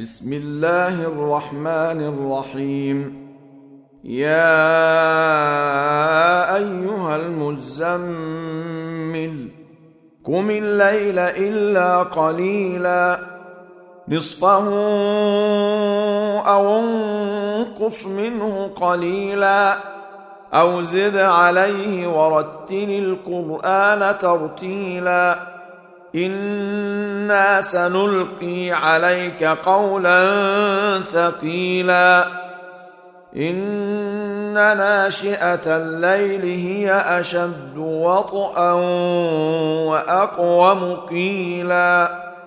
بسم الله الرحمن الرحيم. يا أيها المزمل قم الليل إلا قليلا نصفه أو انقص منه قليلا أو زد عليه ورتل القرآن ترتيلا إنا سنلقي عليك قولا ثقيلا إن ناشئة الليل هي أشد وطئا وأقوم قيلا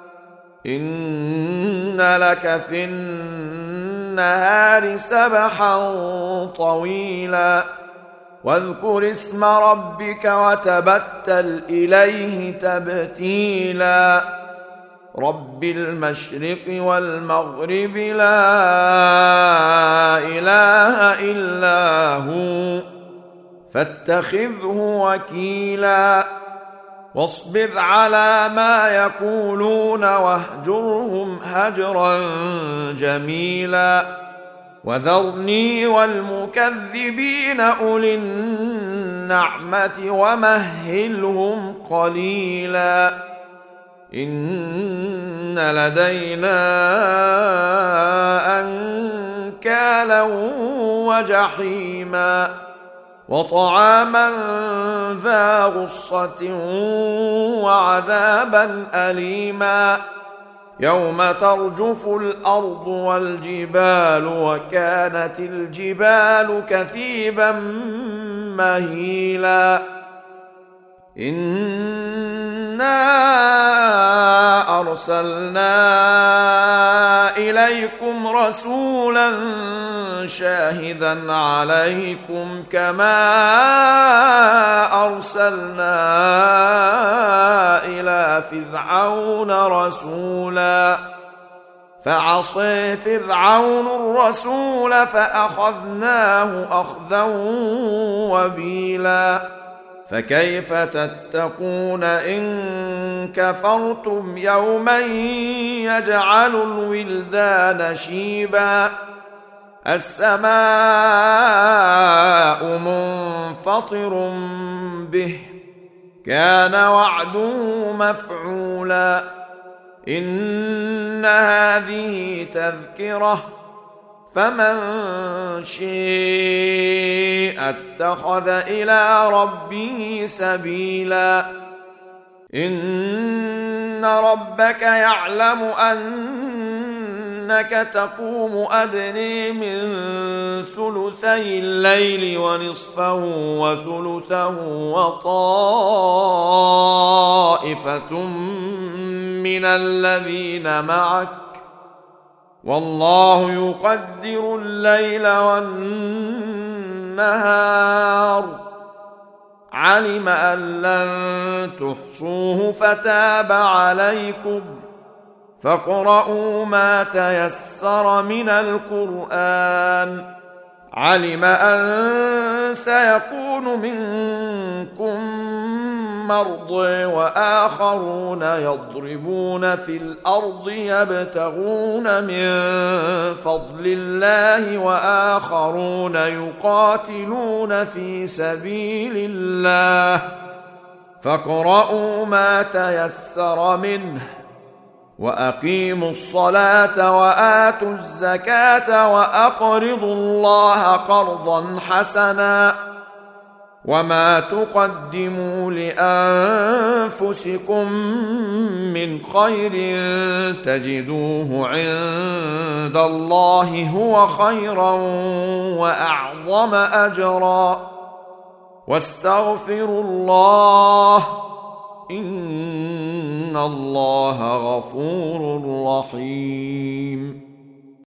إن لك في النهار سبحا طويلا واذكر اسم ربك وتبتل إليه تبتيلا رب المشرق والمغرب لا إله إلا هو فاتخذه وكيلا واصبر على ما يقولون واهجرهم هجرا جميلا وذرني والمكذبين أولي النعمة ومهلهم قليلا إن لدينا أنكالا وجحيما وطعاما ذا غصة وعذابا أليما يوم ترجف الأرض والجبال وكانت الجبال كثيبا مهيلا إنا أرسلنا إليكم رسولا شاهدا عليكم كما أرسلنا إلى فرعون رسولا فعصى فرعون الرسول فأخذناه أخذا وبيلا فكيف تتقون إن كفرتم يوما يجعل الولدان شيبا السماء منفطر به كان وعده مفعولا إن هذه تذكرة فمن شاء اتخذ إلى ربه سبيلا إن ربك يعلم أنك تقوم أدنى من ثلثي الليل ونصفه وثلثه وطائفة من الذين معك والله يقدر الليل والنهار علم أن لن تحصوه فتاب عليكم فاقرؤوا ما تيسر من القرآن علم أن سيكون منكم مرضى وآخرون يضربون في الأرض يبتغون من فضل الله وآخرون يقاتلون في سبيل الله فاقرؤوا ما تيسر منه وأقيموا الصلاة وآتوا الزكاة وأقرضوا الله قرضا حسنا وما تقدموا لأنفسكم من خير تجدوه عند الله هو خيرا وأعظم أجرا واستغفروا الله إن الله غفور رحيم